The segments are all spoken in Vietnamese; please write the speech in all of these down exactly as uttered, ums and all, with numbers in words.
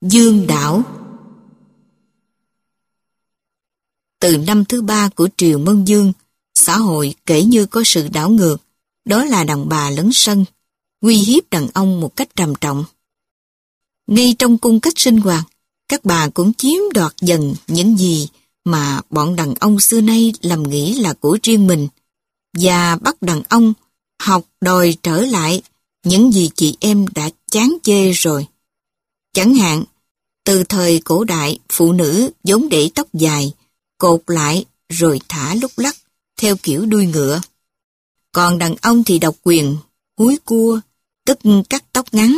Dương đảo. Từ năm thứ ba của triều Mân Dương, xã hội kể như có sự đảo ngược, đó là đàn bà lấn sân, uy hiếp đàn ông một cách trầm trọng. Ngay trong cung cách sinh hoạt, các bà cũng chiếm đoạt dần những gì mà bọn đàn ông xưa nay lầm nghĩ là của riêng mình, và bắt đàn ông học đòi trở lại những gì chị em đã chán chê rồi. Chẳng hạn, từ thời cổ đại, phụ nữ vốn để tóc dài, cột lại rồi thả lúc lắc, theo kiểu đuôi ngựa. Còn đàn ông thì độc quyền, húi cua, tức cắt tóc ngắn.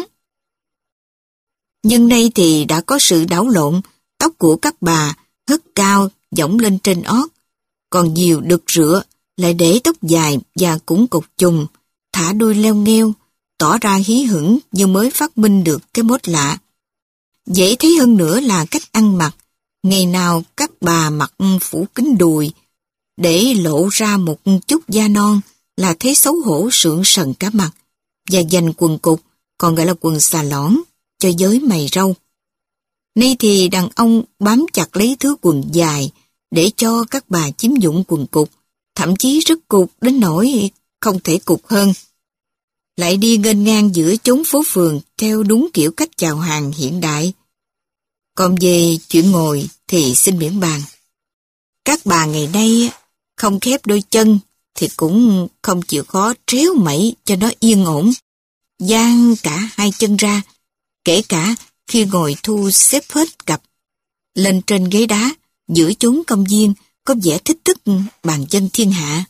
Nhưng nay thì đã có sự đảo lộn, tóc của các bà hất cao, dõng lên trên ót, còn nhiều đực rửa lại để tóc dài và cũng cột chùm, thả đuôi leo ngheo, tỏ ra hí hửng như mới phát minh được cái mốt lạ. Dễ thấy hơn nữa là cách ăn mặc. Ngày nào các bà mặc phủ kín đùi, để lộ ra một chút da non là thấy xấu hổ sượng sần cả mặt, và dành quần cục, còn gọi là quần xà lõn, cho giới mày râu. Nay thì đàn ông bám chặt lấy thứ quần dài để cho các bà chiếm dụng quần cục, thậm chí rất cục đến nỗi không thể cục hơn. Lại đi nghênh ngang giữa chốn phố phường theo đúng kiểu cách chào hàng hiện đại. Còn về chuyện ngồi thì xin miễn bàn. Các bà ngày nay không khép đôi chân thì cũng không chịu khó tréo mẩy cho nó yên ổn, dang cả hai chân ra, kể cả khi ngồi thu xếp hết cặp. Lên trên ghế đá, giữa chốn công viên, có vẻ thích thức bàn chân thiên hạ.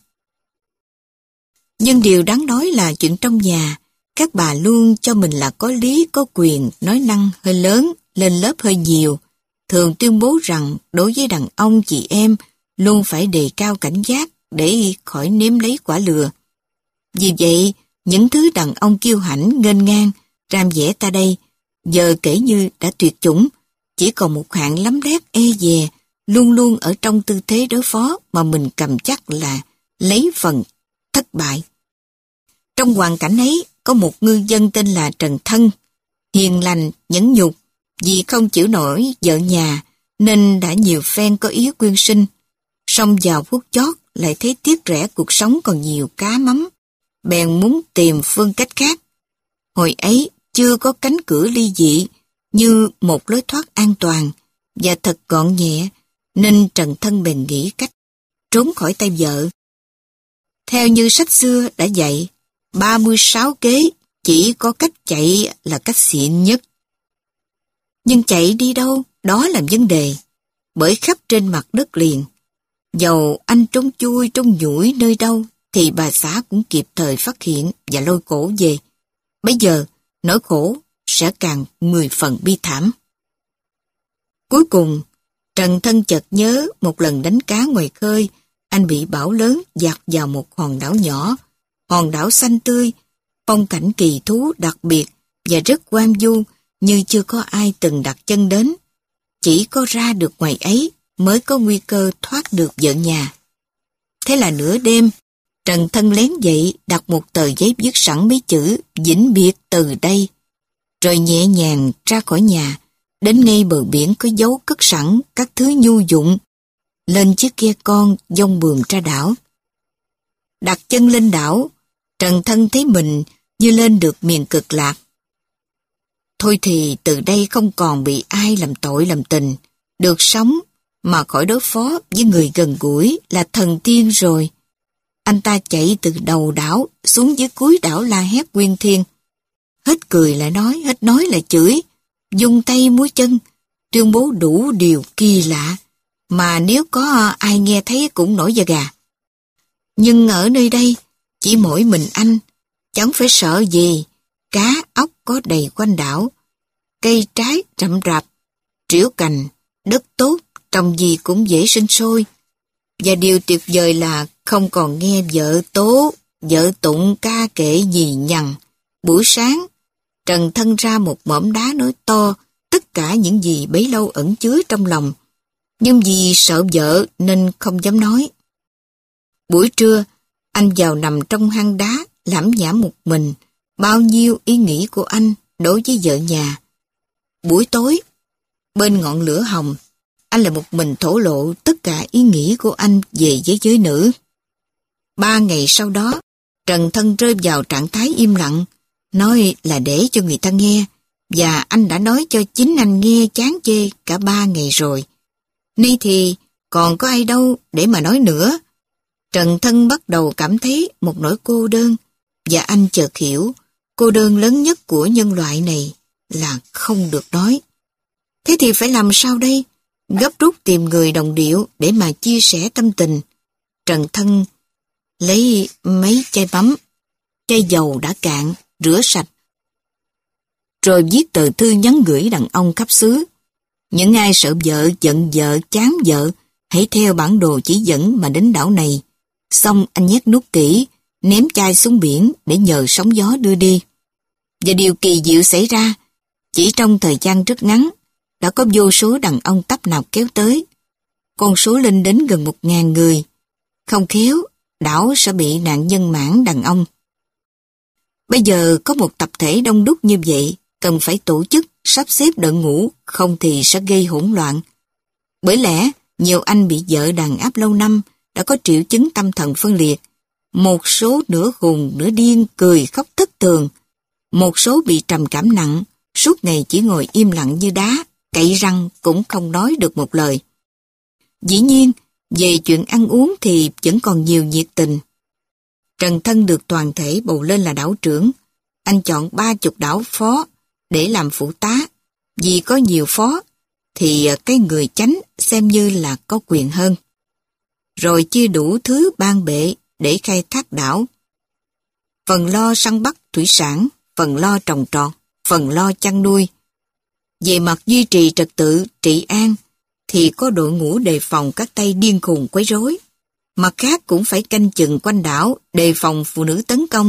Nhưng điều đáng nói là chuyện trong nhà, các bà luôn cho mình là có lý, có quyền, nói năng hơi lớn, lên lớp hơi nhiều, thường tuyên bố rằng đối với đàn ông chị em luôn phải đề cao cảnh giác để khỏi nếm lấy quả lừa. Vì vậy, những thứ đàn ông kiêu hãnh nghênh ngang, ram vẻ ta đây, giờ kể như đã tuyệt chủng, chỉ còn một hạng lắm lét e dè, luôn luôn ở trong tư thế đối phó mà mình cầm chắc là lấy phần thất bại. Trong hoàn cảnh ấy, có một ngư dân tên là Trần Thân, hiền lành, nhẫn nhục, vì không chịu nổi vợ nhà nên đã nhiều phen có ý quyên sinh. Song vào phút chót lại thấy tiếc rẻ cuộc sống còn nhiều cá mắm, bèn muốn tìm phương cách khác. Hồi ấy chưa có cánh cửa ly dị như một lối thoát an toàn và thật gọn nhẹ, nên Trần Thân bèn nghĩ cách trốn khỏi tay vợ. Theo như sách xưa đã dạy, ba mươi sáu kế chỉ có cách chạy là cách xịn nhất. Nhưng chạy đi đâu, đó là vấn đề, bởi khắp trên mặt đất liền. Dầu anh trốn chui trốn nhủi nơi đâu, thì bà xã cũng kịp thời phát hiện và lôi cổ về. Bây giờ, nỗi khổ sẽ càng mười phần bi thảm. Cuối cùng, Trần Thân chợt nhớ một lần đánh cá ngoài khơi, anh bị bão lớn dạt vào một hòn đảo nhỏ, hòn đảo xanh tươi, phong cảnh kỳ thú đặc biệt và rất hoang vu như chưa có ai từng đặt chân đến. Chỉ có ra được ngoài ấy mới có nguy cơ thoát được vợ nhà. Thế là nửa đêm, Trần Thân lén dậy đặt một tờ giấy viết sẵn mấy chữ vĩnh biệt từ đây, rồi nhẹ nhàng ra khỏi nhà, đến ngay bờ biển có dấu cất sẵn các thứ nhu dụng, lên chiếc ghe con dông buồm ra đảo. Đặt chân lên đảo, Trần Thân thấy mình như lên được miền cực lạc. Thôi thì từ đây không còn bị ai làm tội làm tình, được sống mà khỏi đối phó với người gần gũi là thần tiên rồi. Anh ta chạy từ đầu đảo xuống dưới cuối đảo la hét quyên thiên. Hết cười lại nói, hết nói lại chửi, dùng tay múa chân, tuyên bố đủ điều kỳ lạ, mà nếu có ai nghe thấy cũng nổi da gà. Nhưng ở nơi đây, chỉ mỗi mình anh, chẳng phải sợ gì, cá ốc có đầy quanh đảo, cây trái rậm rạp, triểu cành, đất tốt, trồng gì cũng dễ sinh sôi. Và điều tuyệt vời là không còn nghe vợ tố, vợ tụng ca kệ nhì nhằng. Buổi sáng, Trần Thân ra một mỏm đá nói to tất cả những gì bấy lâu ẩn chứa trong lòng, nhưng vì sợ vợ nên không dám nói. Buổi trưa, anh vào nằm trong hang đá, lảm nhảm một mình, bao nhiêu ý nghĩ của anh đối với vợ nhà. Buổi tối, Bên ngọn lửa hồng, anh lại một mình thổ lộ tất cả ý nghĩ của anh về giới giới nữ. Ba ngày sau đó, Trần Thân rơi vào trạng thái im lặng, nói là để cho người ta nghe, và anh đã nói cho chính anh nghe chán chê cả ba ngày rồi. Nay thì còn có ai đâu để mà nói nữa. Trần Thân bắt đầu cảm thấy một nỗi cô đơn, và anh chợt hiểu, cô đơn lớn nhất của nhân loại này là không được nói. Thế thì phải làm sao đây? Gấp rút tìm người đồng điệu để mà chia sẻ tâm tình. Trần Thân lấy mấy chai mắm, chai dầu đã cạn, rửa sạch, rồi viết tờ thư nhắn gửi đàn ông khắp xứ. Những ai sợ vợ, giận vợ, chán vợ, hãy theo bản đồ chỉ dẫn mà đến đảo này. Xong anh nhét nút kỹ, ném chai xuống biển để nhờ sóng gió đưa đi. Và điều kỳ diệu xảy ra, chỉ trong thời gian rất ngắn, đã có vô số đàn ông tấp nập kéo tới. Con số lên đến gần một ngàn người. Không khéo, đảo sẽ bị nạn nhân mãn đàn ông. Bây giờ có một tập thể đông đúc như vậy, cần phải tổ chức, sắp xếp đội ngũ, không thì sẽ gây hỗn loạn. Bởi lẽ, nhiều anh bị vợ đàn áp lâu năm, đã có triệu chứng tâm thần phân liệt. Một số nửa khùng, nửa điên, cười khóc thất thường. Một số bị trầm cảm nặng, suốt ngày chỉ ngồi im lặng như đá, cậy răng cũng không nói được một lời. Dĩ nhiên, về chuyện ăn uống thì vẫn còn nhiều nhiệt tình. Trần Thân được toàn thể bầu lên là đảo trưởng. Anh chọn ba chục đảo phó để làm phụ tá. Vì có nhiều phó, thì cái người chánh xem như là có quyền hơn. Rồi chia đủ thứ ban bệ để khai thác đảo. Phần lo săn bắt thủy sản, phần lo trồng trọt, phần lo chăn nuôi. Về mặt duy trì trật tự, trị an, thì có đội ngũ đề phòng các tay điên khùng quấy rối. Mặt khác cũng phải canh chừng quanh đảo, đề phòng phụ nữ tấn công.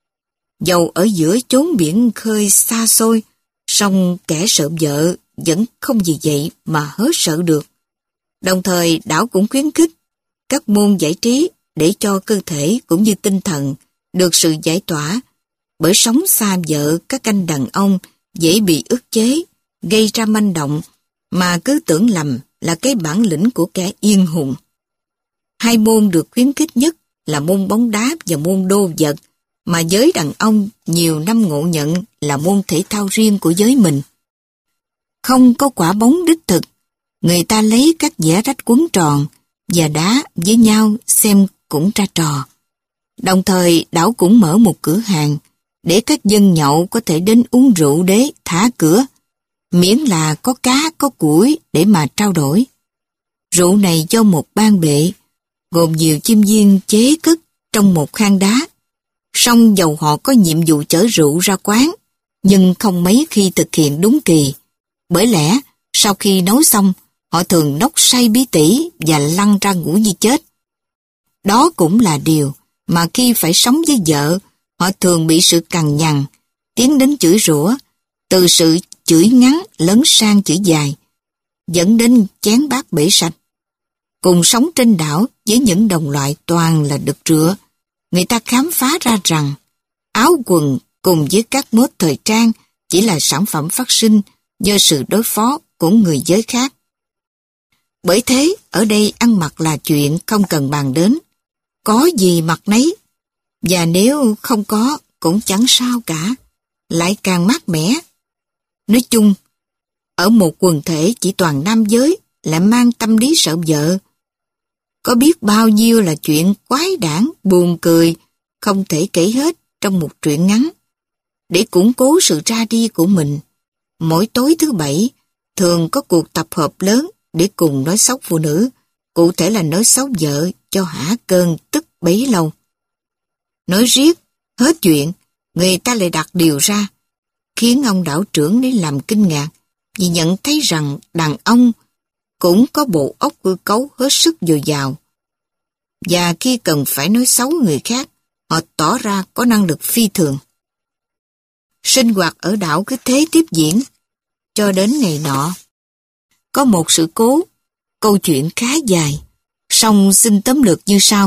Dầu ở giữa chốn biển khơi xa xôi, song kẻ sợ vợ vẫn không vì vậy mà hớt sợ được. Đồng thời đảo cũng khuyến khích các môn giải trí để cho cơ thể cũng như tinh thần được sự giải tỏa, bởi sống xa vợ các anh đàn ông dễ bị ức chế, gây ra manh động, mà cứ tưởng lầm là cái bản lĩnh của kẻ yên hùng. Hai môn được khuyến khích nhất là môn bóng đá và môn đô vật, mà giới đàn ông nhiều năm ngộ nhận là môn thể thao riêng của giới mình. Không có quả bóng đích thực, người ta lấy các vẽ rách quấn tròn và đá với nhau xem cũng ra trò. Đồng thời đảo cũng mở một cửa hàng để các dân nhậu có thể đến uống rượu đế thả cửa, miễn là có cá có củi để mà trao đổi. Rượu này do một ban bệ gồm nhiều chim viên chế cất trong một khoang đá. Song dầu họ có nhiệm vụ chở rượu ra quán, nhưng không mấy khi thực hiện đúng kỳ. Bởi lẽ, sau khi nấu xong, họ thường nốc say bí tỉ và lăn ra ngủ như chết. Đó cũng là điều mà khi phải sống với vợ, họ thường bị sự cằn nhằn, tiến đến chửi rủa, từ sự chửi ngắn lớn sang chửi dài, dẫn đến chén bát bể sạch. Cùng sống trên đảo với những đồng loại toàn là đực rửa, người ta khám phá ra rằng áo quần cùng với các mốt thời trang chỉ là sản phẩm phát sinh do sự đối phó của người giới khác. Bởi thế, ở đây ăn mặc là chuyện không cần bàn đến. Có gì mặc nấy, và nếu không có cũng chẳng sao cả, lại càng mát mẻ. Nói chung, ở một quần thể chỉ toàn nam giới lại mang tâm lý sợ vợ. Có biết bao nhiêu là chuyện quái đản, buồn cười, không thể kể hết trong một truyện ngắn. Để củng cố sự ra đi của mình, mỗi tối thứ bảy thường có cuộc tập hợp lớn để cùng nói xấu phụ nữ, cụ thể là nói xấu vợ cho hả cơn tức bấy lâu. Nói riết, hết chuyện, người ta lại đặt điều ra, khiến ông đảo trưởng lấy làm kinh ngạc, vì nhận thấy rằng đàn ông cũng có bộ óc hư cấu hết sức dồi dào. Và khi cần phải nói xấu người khác, họ tỏ ra có năng lực phi thường. Sinh hoạt ở đảo cứ thế tiếp diễn, cho đến ngày nọ. Có một sự cố, câu chuyện khá dài, song xin tóm lược như sau.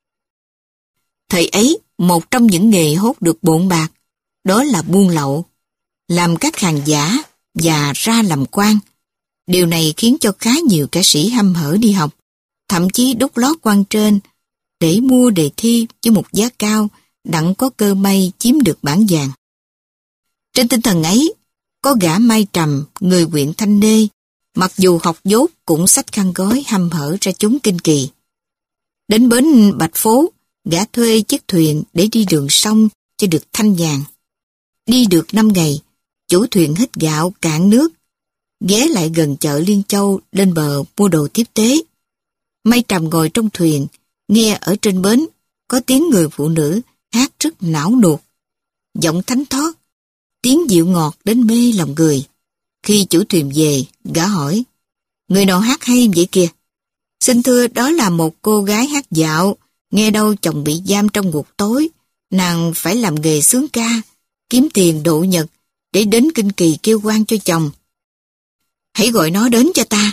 Thời ấy, một trong những nghề hốt được bộn bạc, đó là buôn lậu, làm các hàng giả và ra làm quan. Điều này khiến cho khá nhiều ca sĩ hăm hở đi học, thậm chí đốt lót quan trên để mua đề thi với một giá cao, đặng có cơ may chiếm được bảng vàng. Trên tinh thần ấy, có gã Mai Trầm, người huyện Thanh Nê, mặc dù học dốt cũng xách khăn gói hăm hở ra chốn Kinh Kỳ. Đến bến Bạch Phố, gã thuê chiếc thuyền để đi đường sông cho được thanh nhàn. Đi được năm ngày, chủ thuyền hít gạo cạn nước, ghé lại gần chợ Liên Châu lên bờ mua đồ tiếp tế. Mai Trầm ngồi trong thuyền, nghe ở trên bến có tiếng người phụ nữ hát rất não nuột, giọng thánh thót, tiếng dịu ngọt đến mê lòng người. Khi chủ thuyền về, gã hỏi, người nào hát hay vậy kìa? Xin thưa, đó là một cô gái hát dạo, nghe đâu chồng bị giam trong ngục tối, nàng phải làm nghề sướng ca, kiếm tiền độ nhật để đến Kinh Kỳ kêu oan cho chồng. Hãy gọi nó đến cho ta.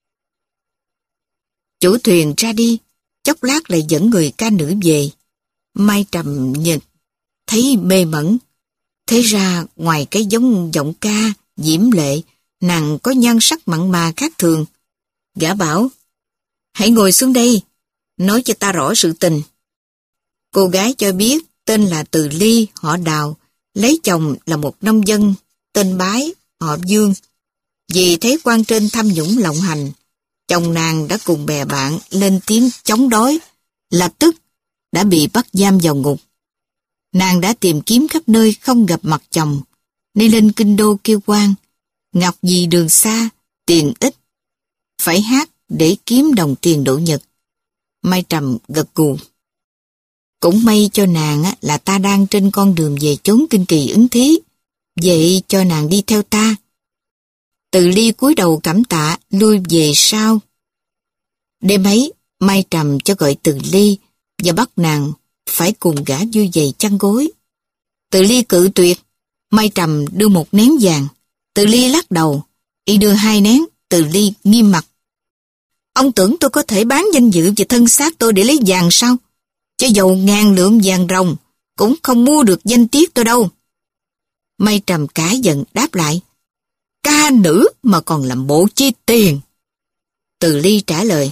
Chủ thuyền ra đi, chốc lát lại dẫn người ca nữ về. Mai Trầm nhìn, thấy mê mẩn. Thế ra ngoài cái giống giọng ca, diễm lệ, nàng có nhan sắc mặn mà khác thường. Gã bảo, hãy ngồi xuống đây, nói cho ta rõ sự tình. Cô gái cho biết tên là Từ Ly, họ Đào, lấy chồng là một nông dân, tên Bái, họ Dương. Vì thấy quan trên tham nhũng lộng hành, chồng nàng đã cùng bè bạn lên tiếng chống đối, lập tức đã bị bắt giam vào ngục. Nàng đã tìm kiếm khắp nơi không gặp mặt chồng, nên lên kinh đô kêu oan. Ngọc vì đường xa, tiền ít, phải hát để kiếm đồng tiền độ nhật. Mai Trầm gật gù. Cũng may cho nàng là ta đang trên con đường về chốn Kinh Kỳ ứng thí, vậy cho nàng đi theo ta. Từ Ly cúi đầu cảm tạ, lui về sau. Đêm ấy, Mai Trầm cho gọi Từ Ly và bắt nàng phải cùng gã vui giày chăn gối. Từ Ly cự tuyệt, Mai Trầm đưa một nén vàng. Từ Ly lắc đầu, y đưa hai nén. Từ Ly nghiêm mặt. Ông tưởng tôi có thể bán danh dự và thân xác tôi để lấy vàng sao? Cho dầu ngàn lượng vàng ròng cũng không mua được danh tiết tôi đâu. Mai Trầm cả giận đáp lại, ca nữ mà còn làm bộ chi tiền. Từ Ly trả lời,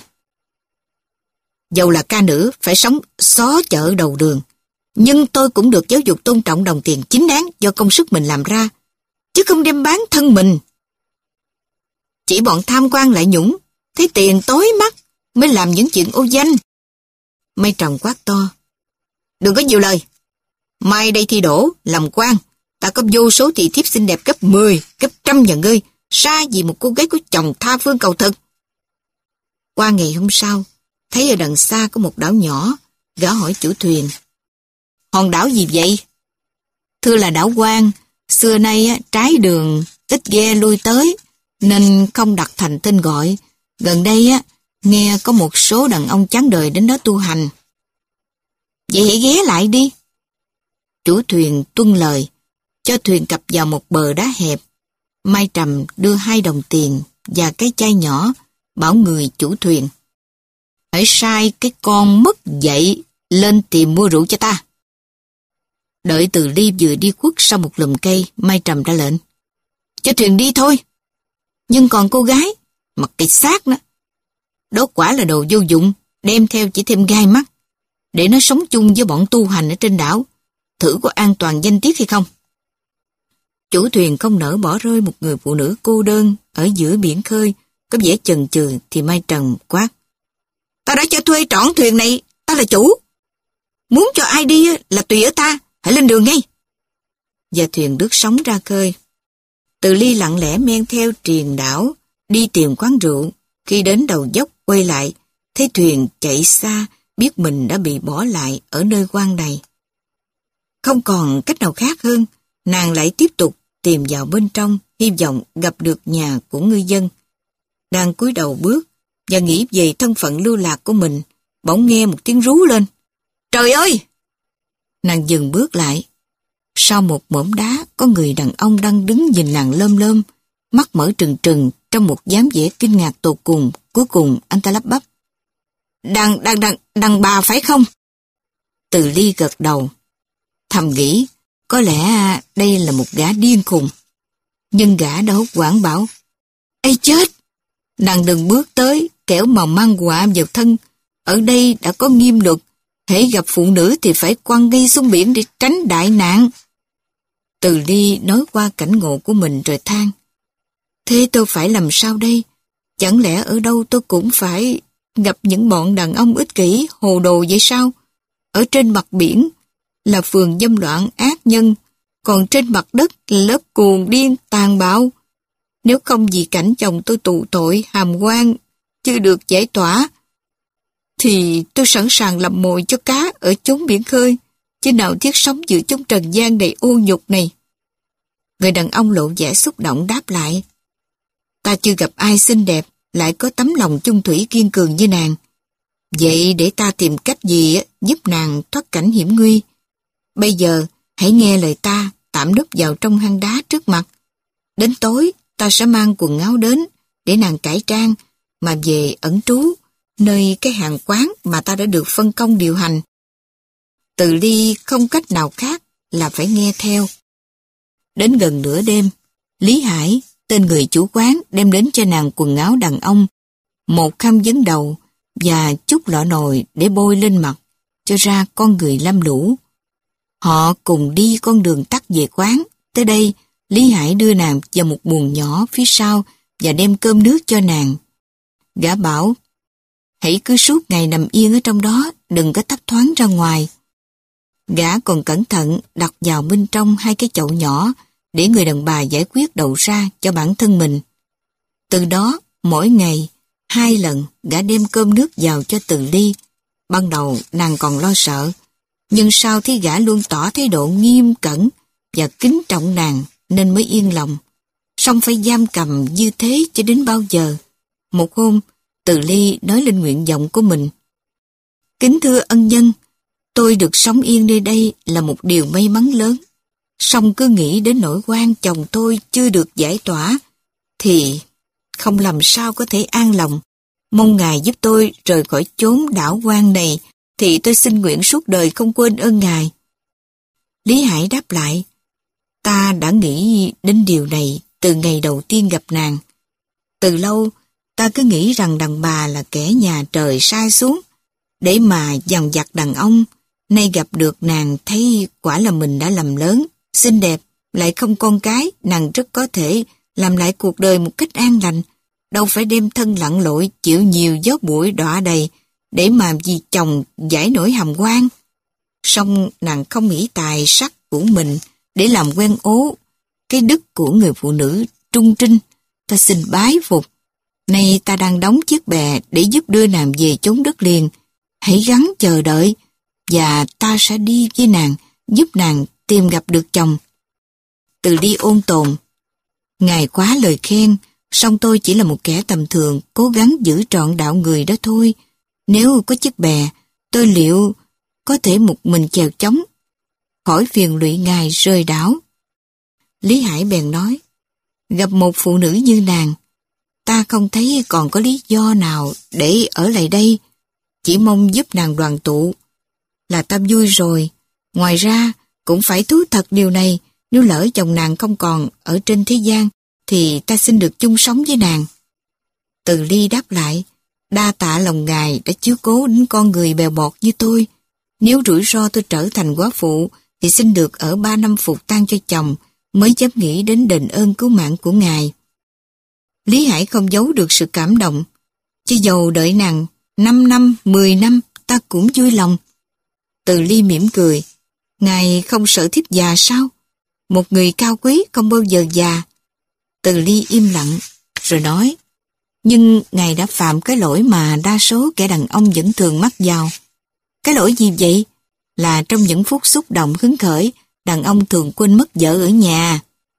dầu là ca nữ phải sống xó chợ đầu đường, nhưng tôi cũng được giáo dục tôn trọng đồng tiền chính đáng do công sức mình làm ra, chứ không đem bán thân mình. Chỉ bọn tham quan lại nhũng, thấy tiền tối mắt mới làm những chuyện ô danh. Mai Trầm quát to, đừng có nhiều lời. Mai đây thi đỗ, làm quan, ta có vô số thị thiếp xinh đẹp gấp mười, gấp trăm nhà ngươi, xa vì một cô gái của chồng tha phương cầu thực. Qua ngày hôm sau, thấy ở đằng xa có một đảo nhỏ, gã hỏi chủ thuyền, hòn đảo gì vậy? Thưa là đảo Quan, xưa nay trái đường ít ghe lui tới, nên không đặt thành tên gọi. Gần đây á, nghe có một số đàn ông chán đời đến đó tu hành. Vậy hãy ghé lại đi. Chủ thuyền tuân lời, cho thuyền cập vào một bờ đá hẹp. Mai Trầm đưa hai đồng tiền và cái chai nhỏ, bảo người chủ thuyền, hãy sai cái con mất dậy lên tìm mua rượu cho ta. Đợi Từ Ly vừa đi khuất sau một lùm cây, Mai Trầm ra lệnh, cho thuyền đi thôi. Nhưng còn cô gái, mặc cái xác đó, đó quả là đồ vô dụng, đem theo chỉ thêm gai mắt, để nó sống chung với bọn tu hành ở trên đảo, thử có an toàn danh tiết hay không. Chủ thuyền không nỡ bỏ rơi một người phụ nữ cô đơn ở giữa biển khơi, có vẻ chần chừ thì Mai Trầm quát, ta đã cho thuê trọn thuyền này, ta là chủ. Muốn cho ai đi là tùy ở ta, hãy lên đường ngay. Và thuyền rước sóng ra khơi. Từ Ly lặng lẽ men theo triền đảo, đi tìm quán rượu. Khi đến đầu dốc quay lại, thấy thuyền chạy xa, biết mình đã bị bỏ lại ở nơi quan này. Không còn cách nào khác hơn, nàng lại tiếp tục tìm vào bên trong, hy vọng gặp được nhà của ngư dân. Đang cúi đầu bước và nghĩ về thân phận lưu lạc của mình, bỗng nghe một tiếng rú lên. Trời ơi! Nàng dừng bước lại. Sau một mỏm đá, có người đàn ông đang đứng nhìn nàng lơm lơm, mắt mở trừng trừng trong một dáng vẻ kinh ngạc tột cùng. Cuối cùng anh ta lắp bắp, Đàn, đàn, đàn, đàn bà phải không? Từ Ly gật đầu, thầm nghĩ, có lẽ đây là một gã điên khùng. Nhưng gã đã hốt hoảng bảo, ây chết, Nàng đừng bước tới, kẻo mà mang họa vào thân. Ở đây đã có nghiêm luật, hễ gặp phụ nữ thì phải quăng ngay xuống biển để tránh đại nạn. Từ Ly nói qua cảnh ngộ của mình rồi than. Thế tôi phải làm sao đây? Chẳng lẽ ở đâu tôi cũng phải gặp những bọn đàn ông ích kỷ, hồ đồ vậy sao? Ở trên mặt biển là phường dâm loạn ác nhân, còn trên mặt đất là lớp cuồng điên tàn bạo. Nếu không vì cảnh chồng tôi tù tội, hàm oan, chưa được giải tỏa, thì tôi sẵn sàng làm mồi cho cá ở chốn biển khơi, chứ nào thiết sống giữa chốn trần gian đầy ô nhục này. Người đàn ông lộ vẻ xúc động đáp lại. Ta chưa gặp ai xinh đẹp, lại có tấm lòng chung thủy kiên cường như nàng. Vậy để ta tìm cách gì giúp nàng thoát cảnh hiểm nguy. Bây giờ, hãy nghe lời ta, tạm núp vào trong hang đá trước mặt. Đến tối, ta sẽ mang quần áo đến, để nàng cải trang, mà về ẩn trú, nơi cái hàng quán mà ta đã được phân công điều hành. Từ Ly không cách nào khác là phải nghe theo. Đến gần nửa đêm, Lý Hải, tên người chủ quán, đem đến cho nàng quần áo đàn ông, một khăn vấn đầu và chút lọ nồi để bôi lên mặt, cho ra con người lam lũ. Họ cùng đi con đường tắt về quán. Tới đây, Lý Hải đưa nàng vào một buồng nhỏ phía sau và đem cơm nước cho nàng. Gã bảo, hãy cứ suốt ngày nằm yên ở trong đó, đừng có thấp thoáng ra ngoài. Gã còn cẩn thận đặt vào bên trong hai cái chậu nhỏ để người đàn bà giải quyết đầu ra cho bản thân mình. Từ đó, mỗi ngày, hai lần gã đem cơm nước vào cho Từ Ly. Ban đầu nàng còn lo sợ, nhưng sau thì gã luôn tỏ thái độ nghiêm cẩn và kính trọng nàng nên mới yên lòng. Song phải giam cầm như thế cho đến bao giờ? Một hôm, Từ Ly nói lên nguyện vọng của mình. Kính thưa ân nhân, tôi được sống yên nơi đây là một điều may mắn lớn. Song cứ nghĩ đến nỗi oan chồng tôi chưa được giải tỏa, thì không làm sao có thể an lòng. Mong Ngài giúp tôi rời khỏi chốn đảo hoang này, thì tôi xin nguyện suốt đời không quên ơn Ngài. Lý Hải đáp lại, ta đã nghĩ đến điều này từ ngày đầu tiên gặp nàng. Từ lâu, ta cứ nghĩ rằng đàn bà là kẻ nhà trời sai xuống, để mà dằn vặt đàn ông. Nay gặp được nàng thấy quả là mình đã lầm lớn, xinh đẹp, lại không con cái, nàng rất có thể làm lại cuộc đời một cách an lành, đâu phải đem thân lặn lội chịu nhiều gió bụi đọa đầy để mà vì chồng giải nổi hàm oan. Song nàng không nghĩ tài sắc của mình để làm quen ố cái đức của người phụ nữ trung trinh. Ta xin bái phục. Nay ta đang đóng chiếc bè để giúp đưa nàng về chốn đất liền. Hãy gắng chờ đợi, và ta sẽ đi với nàng, giúp nàng tìm gặp được chồng. Từ Ly ôn tồn. Ngài quá lời khen, song tôi chỉ là một kẻ tầm thường, cố gắng giữ trọn đạo người đó thôi. Nếu có chiếc bè, tôi liệu có thể một mình chèo chống, khỏi phiền lụy ngài rời đảo. Lý Hải bèn nói, gặp một phụ nữ như nàng, ta không thấy còn có lý do nào để ở lại đây, chỉ mong giúp nàng đoàn tụ là ta vui rồi. Ngoài ra, cũng phải thú thật điều này, nếu lỡ chồng nàng không còn ở trên thế gian, thì ta xin được chung sống với nàng. Từ Ly đáp lại, đa tạ lòng ngài đã chiếu cố đến con người bèo bọt như tôi. Nếu rủi ro tôi trở thành góa phụ, thì xin được ở ba năm phục tang cho chồng, mới dám nghĩ đến đền ơn cứu mạng của ngài. Lý Hải không giấu được sự cảm động. Chứ dầu đợi nàng năm năm, mười năm, ta cũng vui lòng. Từ Ly mỉm cười. Ngài không sợ thiếp già sao? Một người cao quý không bao giờ già. Từ Ly im lặng, rồi nói, nhưng ngài đã phạm cái lỗi mà đa số kẻ đàn ông vẫn thường mắc vào. Cái lỗi gì vậy? Là trong những phút xúc động hứng khởi, đàn ông thường quên mất vợ ở nhà.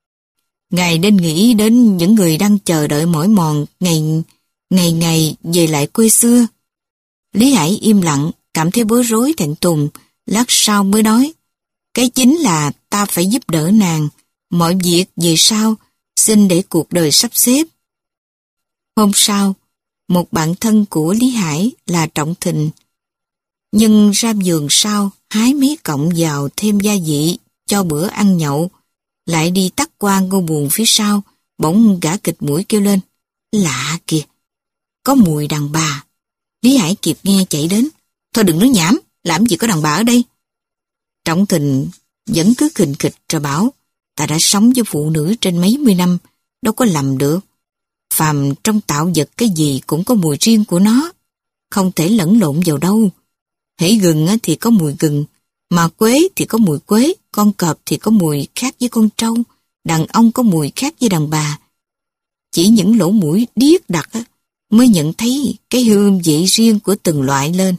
Ngài nên nghĩ đến những người đang chờ đợi mỏi mòn ngày ngày ngày về lại quê xưa. Lý Hải im lặng, cảm thấy bối rối thẹn thùng, lát sau mới nói, cái chính là ta phải giúp đỡ nàng, mọi việc về sau, xin để cuộc đời sắp xếp. Hôm sau, một bạn thân của Lý Hải là Trọng Thịnh, nhưng ra vườn sau hái mấy cọng vào thêm gia vị cho bữa ăn nhậu, lại đi tắt qua ngôi buồng phía sau, bỗng gã kịch mũi kêu lên, lạ kìa, có mùi đàn bà. Lý Hải kịp nghe chạy đến. Thôi đừng nói nhảm, làm gì có đàn bà ở đây. Trọng Thịnh vẫn cứ khình khịch rồi bảo, ta đã sống với phụ nữ trên mấy mươi năm, đâu có lầm được. Phàm trong tạo vật cái gì cũng có mùi riêng của nó, không thể lẫn lộn vào đâu. Hễ gừng thì có mùi gừng, mà quế thì có mùi quế, con cọp thì có mùi khác với con trâu, đàn ông có mùi khác với đàn bà. Chỉ những lỗ mũi điếc đặc mới nhận thấy cái hương vị riêng của từng loại lên.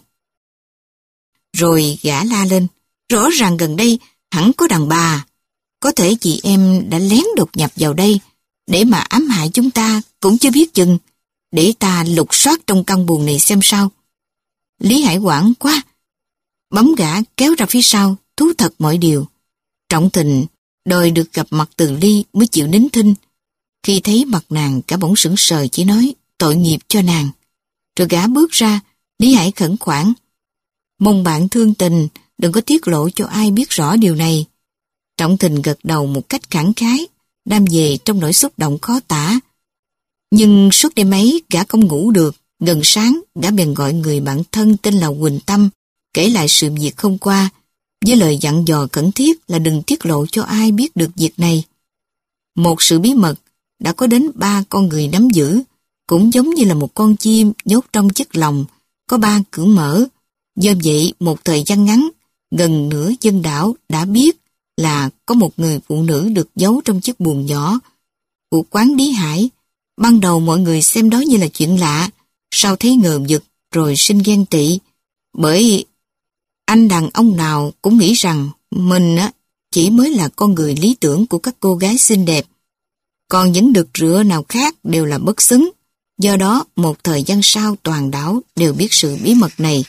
Rồi gã la lên, rõ ràng gần đây hẳn có đàn bà. Có thể chị em đã lén đột nhập vào đây để mà ám hại chúng ta cũng chưa biết chừng. Để ta lục soát trong căn buồng này xem sao. Lý Hải hoảng quá, bấm gã kéo ra phía sau, thú thật mọi điều. Trọng Thịnh đòi được gặp mặt Từ Ly mới chịu nín thinh. Khi thấy mặt nàng, cả bỗng sững sờ chỉ nói tội nghiệp cho nàng. Rồi gã bước ra, Lý Hải khẩn khoản, mong bạn thương tình, đừng có tiết lộ cho ai biết rõ điều này. Trọng Thịnh gật đầu một cách khẳng khái, đam về trong nỗi xúc động khó tả. Nhưng suốt đêm ấy gã không ngủ được. Gần sáng gã bèn gọi người bạn thân tên là Quỳnh Tâm kể lại sự việc hôm qua, với lời dặn dò khẩn thiết là đừng tiết lộ cho ai biết được việc này. Một sự bí mật đã có đến ba con người nắm giữ, cũng giống như là một con chim nhốt trong chiếc lồng có ba cửa mở. Do vậy một thời gian ngắn, gần nửa dân đảo đã biết là có một người phụ nữ được giấu trong chiếc buồng nhỏ của quán Lý Hải. Ban đầu mọi người xem đó như là chuyện lạ, sau thấy ngờ vực rồi sinh ghen tị. Bởi anh đàn ông nào cũng nghĩ rằng mình á chỉ mới là con người lý tưởng của các cô gái xinh đẹp. Còn những đực rửa nào khác đều là bất xứng. Do đó một thời gian sau toàn đảo đều biết sự bí mật này.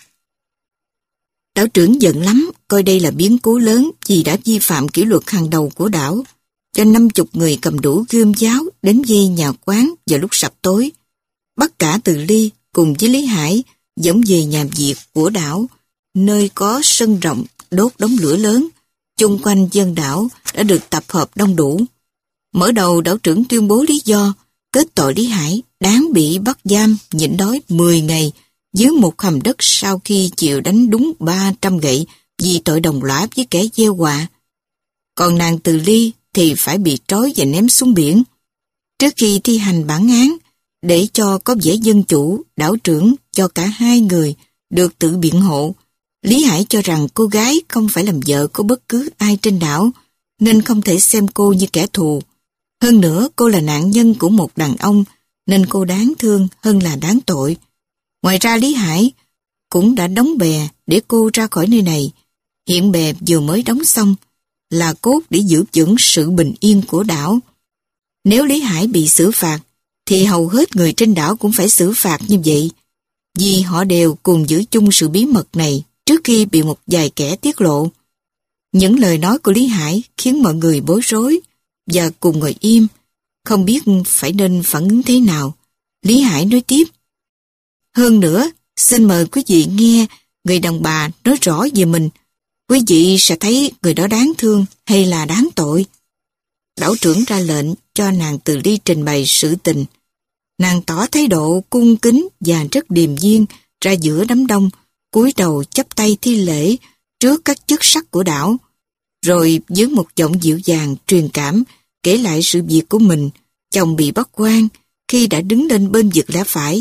Đảo trưởng giận lắm, coi đây là biến cố lớn vì đã vi phạm kỷ luật hàng đầu của đảo, cho năm chục người cầm đủ gươm giáo đến vây nhà quán vào lúc sập tối. Bắt cả Từ Ly cùng với Lý Hải dẫn về nhà Việt của đảo, nơi có sân rộng đốt đống lửa lớn. Chung quanh dân đảo đã được tập hợp đông đủ. Mở đầu đảo trưởng tuyên bố lý do kết tội Lý Hải đáng bị bắt giam nhịn đói mười ngày dưới một hầm đất sau khi chịu đánh đúng ba trăm gậy vì tội đồng lõa với kẻ gieo họa. Còn nàng Từ Ly thì phải bị trói và ném xuống biển. Trước khi thi hành bản án, để cho có vẻ dân chủ, đảo trưởng cho cả hai người được tự biện hộ. Lý Hải cho rằng cô gái không phải làm vợ của bất cứ ai trên đảo, nên không thể xem cô như kẻ thù. Hơn nữa, cô là nạn nhân của một đàn ông, nên cô đáng thương hơn là đáng tội. Ngoài ra Lý Hải cũng đã đóng bè để cô ra khỏi nơi này. Hiện bè vừa mới đóng xong, là cốt để giữ vững sự bình yên của đảo. Nếu Lý Hải bị xử phạt, thì hầu hết người trên đảo cũng phải xử phạt như vậy, vì họ đều cùng giữ chung sự bí mật này trước khi bị một vài kẻ tiết lộ. Những lời nói của Lý Hải khiến mọi người bối rối và cùng ngồi im, không biết phải nên phản ứng thế nào. Lý Hải nói tiếp, hơn nữa, xin mời quý vị nghe người đàn bà nói rõ về mình. Quý vị sẽ thấy người đó đáng thương hay là đáng tội. Đảo trưởng ra lệnh cho nàng Từ Ly trình bày sự tình. Nàng tỏ thái độ cung kính và rất điềm nhiên ra giữa đám đông, cúi đầu chắp tay thi lễ trước các chức sắc của đảo, rồi với một giọng dịu dàng truyền cảm kể lại sự việc của mình. Chồng bị bắt quan khi đã đứng lên bên vực lẽ phải,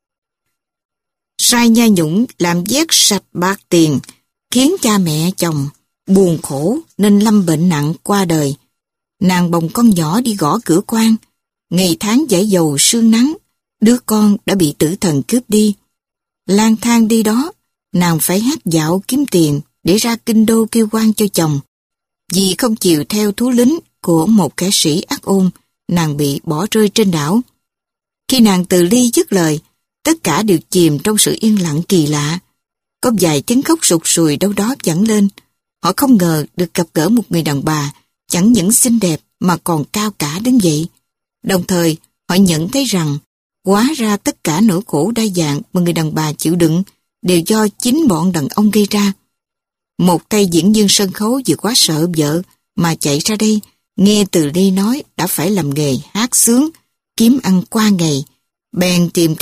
sai nha nhũng làm vét sạch bạc tiền, khiến cha mẹ chồng buồn khổ nên lâm bệnh nặng qua đời. Nàng bồng con nhỏ đi gõ cửa quan, ngày tháng dãi dầu sương nắng, đứa con đã bị tử thần cướp đi. Lang thang đi đó, nàng phải hát dạo kiếm tiền để ra kinh đô kêu quan cho chồng. Vì không chịu theo thú lính của một kẻ sĩ ác ôn, nàng bị bỏ rơi trên đảo. Khi nàng Từ Ly dứt lời, tất cả đều chìm trong sự yên lặng kỳ lạ. Có vài tiếng khóc sụt sùi đâu đó vẳng lên. Họ không ngờ được gặp gỡ một người đàn bà chẳng những xinh đẹp mà còn cao cả đến vậy. Đồng thời, họ nhận thấy rằng hóa ra tất cả nỗi khổ đa dạng mà người đàn bà chịu đựng đều do chính bọn đàn ông gây ra. Một tay diễn viên sân khấu vì quá sợ vợ mà chạy ra đây, nghe Từ Ly nói đã phải làm nghề hát sướng, kiếm ăn qua ngày, bèn tìm cách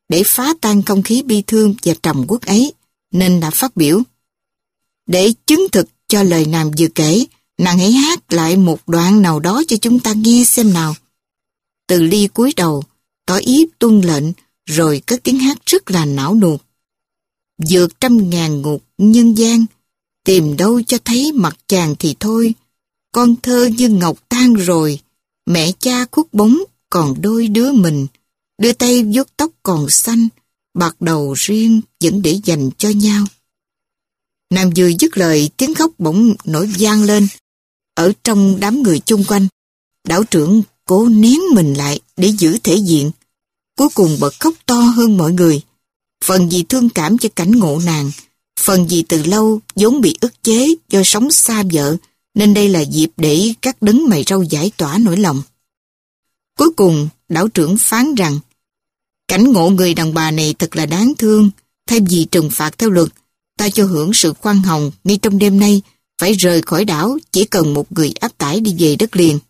để phá tan không khí bi thương và trầm uất ấy, nên đã phát biểu. Để chứng thực cho lời nàng vừa kể, nàng hãy hát lại một đoạn nào đó cho chúng ta nghe xem nào. Từ Ly cúi đầu, tỏ ý tuân lệnh, rồi cất tiếng hát rất là não nuột. Vượt trăm ngàn ngục nhân gian, tìm đâu cho thấy mặt chàng thì thôi. Con thơ như ngọc tan rồi, mẹ cha khuất bóng còn đôi đứa mình. Đưa tay vuốt tóc còn xanh, bạc đầu riêng vẫn để dành cho nhau. Nàng vừa dứt lời, tiếng khóc bỗng nổi vang lên ở trong đám người chung quanh. Đảo trưởng cố nén mình lại để giữ thể diện. Cuối cùng bật khóc to hơn mọi người. Phần vì thương cảm cho cảnh ngộ nàng, phần vì từ lâu vốn bị ức chế do sống xa vợ, nên đây là dịp để các đấng mày râu giải tỏa nỗi lòng. Cuối cùng, đảo trưởng phán rằng, cảnh ngộ người đàn bà này thật là đáng thương. Thay vì trừng phạt theo luật, ta cho hưởng sự khoan hồng ngay trong đêm nay, phải rời khỏi đảo, chỉ cần một người áp tải đi về đất liền.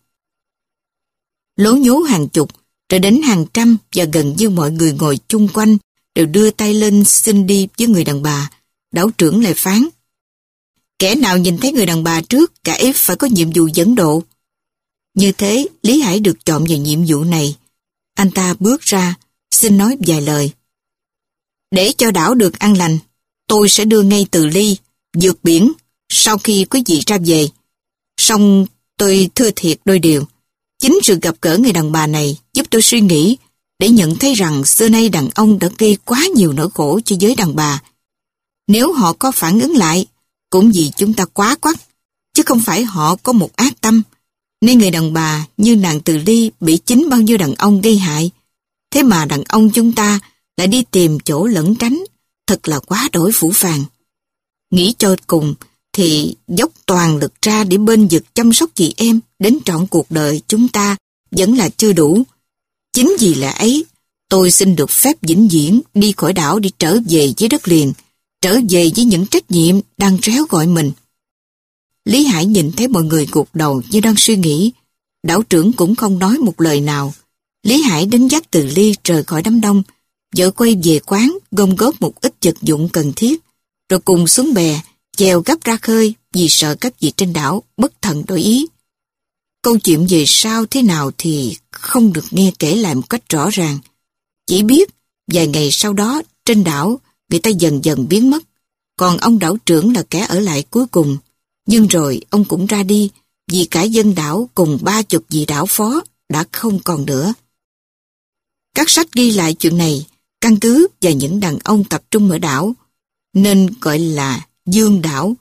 Lố nhố hàng chục, rồi đến hàng trăm và gần như mọi người ngồi chung quanh đều đưa tay lên xin đi với người đàn bà. Đảo trưởng lại phán, kẻ nào nhìn thấy người đàn bà trước, cả ấy phải có nhiệm vụ dẫn độ. Như thế, Lý Hải được chọn vào nhiệm vụ này. Anh ta bước ra, xin nói vài lời. Để cho đảo được an lành, tôi sẽ đưa ngay Từ Ly, vượt biển, sau khi quý vị ra về. Song tôi thưa thiệt đôi điều. Chính sự gặp gỡ người đàn bà này giúp tôi suy nghĩ, để nhận thấy rằng xưa nay đàn ông đã gây quá nhiều nỗi khổ cho giới đàn bà. Nếu họ có phản ứng lại, cũng vì chúng ta quá quắt, chứ không phải họ có một ác tâm. Nên người đàn bà như nàng Từ Ly bị chính bao nhiêu đàn ông gây hại. Thế mà đàn ông chúng ta lại đi tìm chỗ lẩn tránh, thật là quá đổi phũ phàng. Nghĩ cho cùng thì dốc toàn lực ra để bên vực chăm sóc chị em đến trọn cuộc đời chúng ta vẫn là chưa đủ. Chính vì lẽ ấy, tôi xin được phép vĩnh viễn đi khỏi đảo để trở về với đất liền, trở về với những trách nhiệm đang réo gọi mình. Lý Hải nhìn thấy mọi người gục đầu như đang suy nghĩ. Đảo trưởng cũng không nói một lời nào. Lý Hải đến dắt Từ Ly rời khỏi đám đông, vợ quay về quán gom góp một ít vật dụng cần thiết, rồi cùng xuống bè, chèo gấp ra khơi vì sợ các vị trên đảo bất thần đổi ý. Câu chuyện về sau thế nào thì không được nghe kể lại một cách rõ ràng. Chỉ biết vài ngày sau đó trên đảo người ta dần dần biến mất, còn ông đảo trưởng là kẻ ở lại cuối cùng. Nhưng rồi ông cũng ra đi vì cả dân đảo cùng ba chục vị đảo phó đã không còn nữa. Các sách ghi lại chuyện này căn cứ vào những đàn ông tập trung ở đảo, nên gọi là Dương đảo.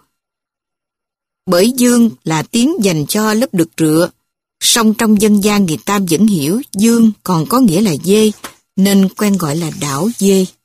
Bởi Dương là tiếng dành cho lớp đực rựa, song trong dân gian người ta vẫn hiểu Dương còn có nghĩa là dê, nên quen gọi là đảo dê.